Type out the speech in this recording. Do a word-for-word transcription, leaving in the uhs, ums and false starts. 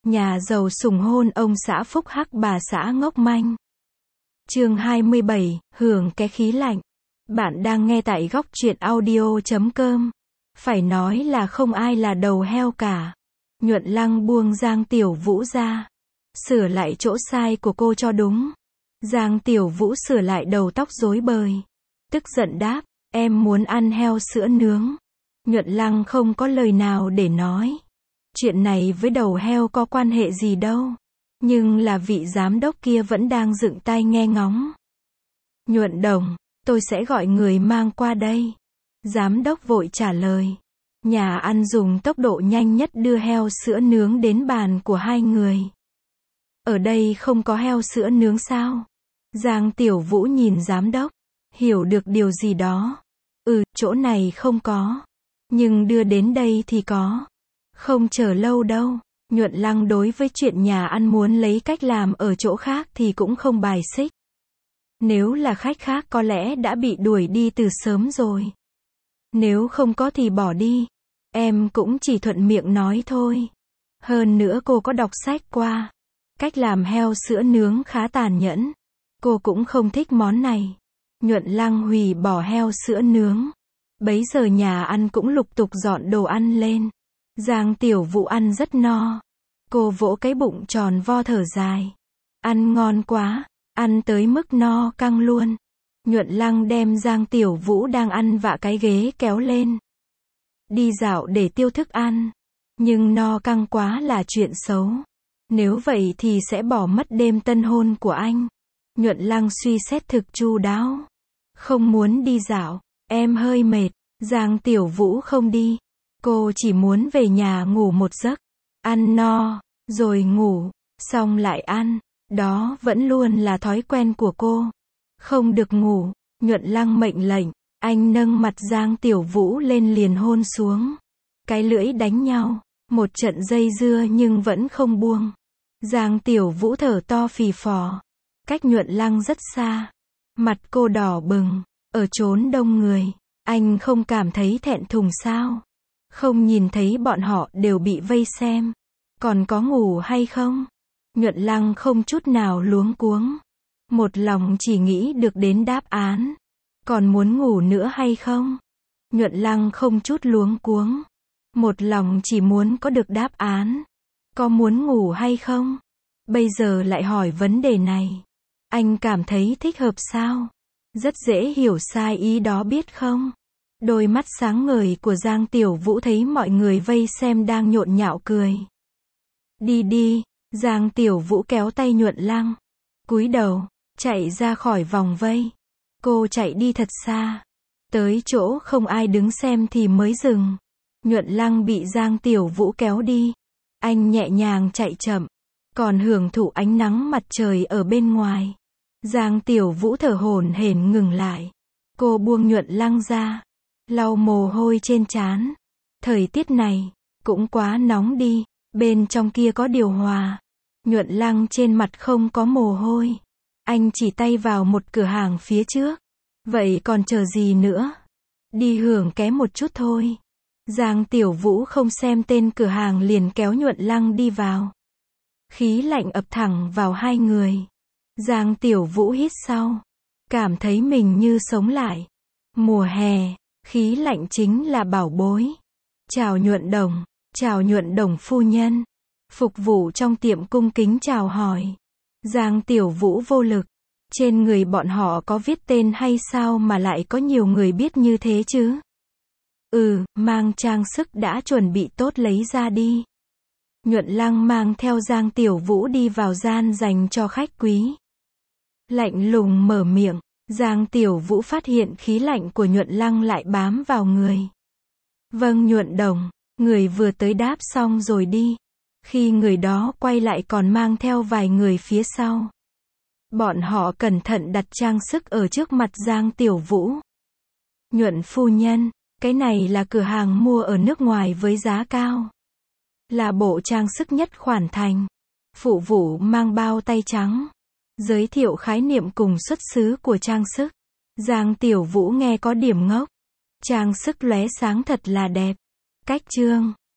Nhà giàu sủng hôn ông xã phúc hắc bà xã ngốc manh. Chương hai mươi bảy, hưởng cái khí lạnh. Bạn đang nghe tại góc truyện audio chấm com. Phải nói là không ai là đầu heo cả. Nhuận Lăng buông Giang Tiểu Vũ ra. Sửa lại chỗ sai của cô cho đúng. Giang Tiểu Vũ sửa lại đầu tóc rối bời. Tức giận đáp, em muốn ăn heo sữa nướng. Nhuận Lăng không có lời nào để nói. Chuyện này với đầu heo có quan hệ gì đâu. Nhưng là vị giám đốc kia vẫn đang dựng tai nghe ngóng. Nhuận Đồng, tôi sẽ gọi người mang qua đây. Giám đốc vội trả lời. Nhà ăn dùng tốc độ nhanh nhất đưa heo sữa nướng đến bàn của hai người. Ở đây không có heo sữa nướng sao? Giang Tiểu Vũ nhìn giám đốc, hiểu được điều gì đó. Ừ, chỗ này không có. Nhưng đưa đến đây thì có. Không chờ lâu đâu. Nhuận Lăng đối với chuyện nhà ăn muốn lấy cách làm ở chỗ khác thì cũng không bài xích. Nếu là khách khác có lẽ đã bị đuổi đi từ sớm rồi. Nếu không có thì bỏ đi. Em cũng chỉ thuận miệng nói thôi. Hơn nữa cô có đọc sách qua. Cách làm heo sữa nướng khá tàn nhẫn. Cô cũng không thích món này. Nhuận Lăng hủy bỏ heo sữa nướng. Bấy giờ nhà ăn cũng lục tục dọn đồ ăn lên. Giang Tiểu Vũ ăn rất no. Cô vỗ cái bụng tròn vo thở dài. Ăn ngon quá, ăn tới mức no căng luôn. Nhuận Lăng đem Giang Tiểu Vũ đang ăn vạ cái ghế kéo lên. Đi dạo để tiêu thức ăn. Nhưng no căng quá là chuyện xấu. Nếu vậy thì sẽ bỏ mất đêm tân hôn của anh. Nhuận Lăng suy xét thực chu đáo. Không muốn đi dạo, em hơi mệt. Giang Tiểu Vũ không đi. Cô chỉ muốn về nhà ngủ một giấc. Ăn no, rồi ngủ, xong lại ăn. Đó vẫn luôn là thói quen của cô. Không được ngủ. Nhuận Lăng mệnh lệnh. Anh nâng mặt Giang Tiểu Vũ lên liền hôn xuống. Cái lưỡi đánh nhau. Một trận dây dưa nhưng vẫn không buông. Giang Tiểu Vũ thở to phì phò. Cách Nhuận Lăng rất xa. Mặt cô đỏ bừng. Ở chốn đông người. Anh không cảm thấy thẹn thùng sao? Không nhìn thấy bọn họ đều bị vây xem. Còn có ngủ hay không? Nhuận Lăng không chút nào luống cuống. Một lòng chỉ nghĩ được đến đáp án. Còn muốn ngủ nữa hay không? Nhuận Lăng không chút luống cuống. Một lòng chỉ muốn có được đáp án. Có muốn ngủ hay không? Bây giờ lại hỏi vấn đề này. Anh cảm thấy thích hợp sao? Rất dễ hiểu sai ý đó biết không? Đôi mắt sáng ngời của Giang Tiểu Vũ thấy mọi người vây xem đang nhộn nhạo cười. Đi đi, Giang Tiểu Vũ kéo tay Nhuận Lăng. Cúi đầu, chạy ra khỏi vòng vây. Cô chạy đi thật xa. Tới chỗ không ai đứng xem thì mới dừng. Nhuận Lăng bị Giang Tiểu Vũ kéo đi. Anh nhẹ nhàng chạy chậm. Còn hưởng thụ ánh nắng mặt trời ở bên ngoài. Giang Tiểu Vũ thở hổn hển ngừng lại. Cô buông Nhuận Lăng ra. Lau mồ hôi trên trán. Thời tiết này, cũng quá nóng đi. Bên trong kia có điều hòa. Nhuận Lăng trên mặt không có mồ hôi. Anh chỉ tay vào một cửa hàng phía trước. Vậy còn chờ gì nữa? Đi hưởng ké một chút thôi. Giang Tiểu Vũ không xem tên cửa hàng liền kéo Nhuận Lăng đi vào. Khí lạnh ập thẳng vào hai người. Giang Tiểu Vũ hít sau. Cảm thấy mình như sống lại. Mùa hè, khí lạnh chính là bảo bối. Chào Nhuận Đồng, chào Nhuận Đồng phu nhân. Phục vụ trong tiệm cung kính chào hỏi. Giang Tiểu Vũ vô lực. Trên người bọn họ có viết tên hay sao mà lại có nhiều người biết như thế chứ? Ừ, mang trang sức đã chuẩn bị tốt lấy ra đi. Nhuận Lăng mang theo Giang Tiểu Vũ đi vào gian dành cho khách quý. Lạnh lùng mở miệng. Giang Tiểu Vũ phát hiện khí lạnh của Nhuận Lăng lại bám vào người. Vâng Nhuận Đồng, người vừa tới đáp xong rồi đi. Khi người đó quay lại còn mang theo vài người phía sau. Bọn họ cẩn thận đặt trang sức ở trước mặt Giang Tiểu Vũ. Nhuận phu nhân, cái này là cửa hàng mua ở nước ngoài với giá cao. Là bộ trang sức nhất khoản thành. Phụ vụ mang bao tay trắng. Giới thiệu khái niệm cùng xuất xứ của trang sức. Giang Tiểu Vũ nghe có điểm ngốc. Trang sức lóe sáng thật là đẹp. Cách trương.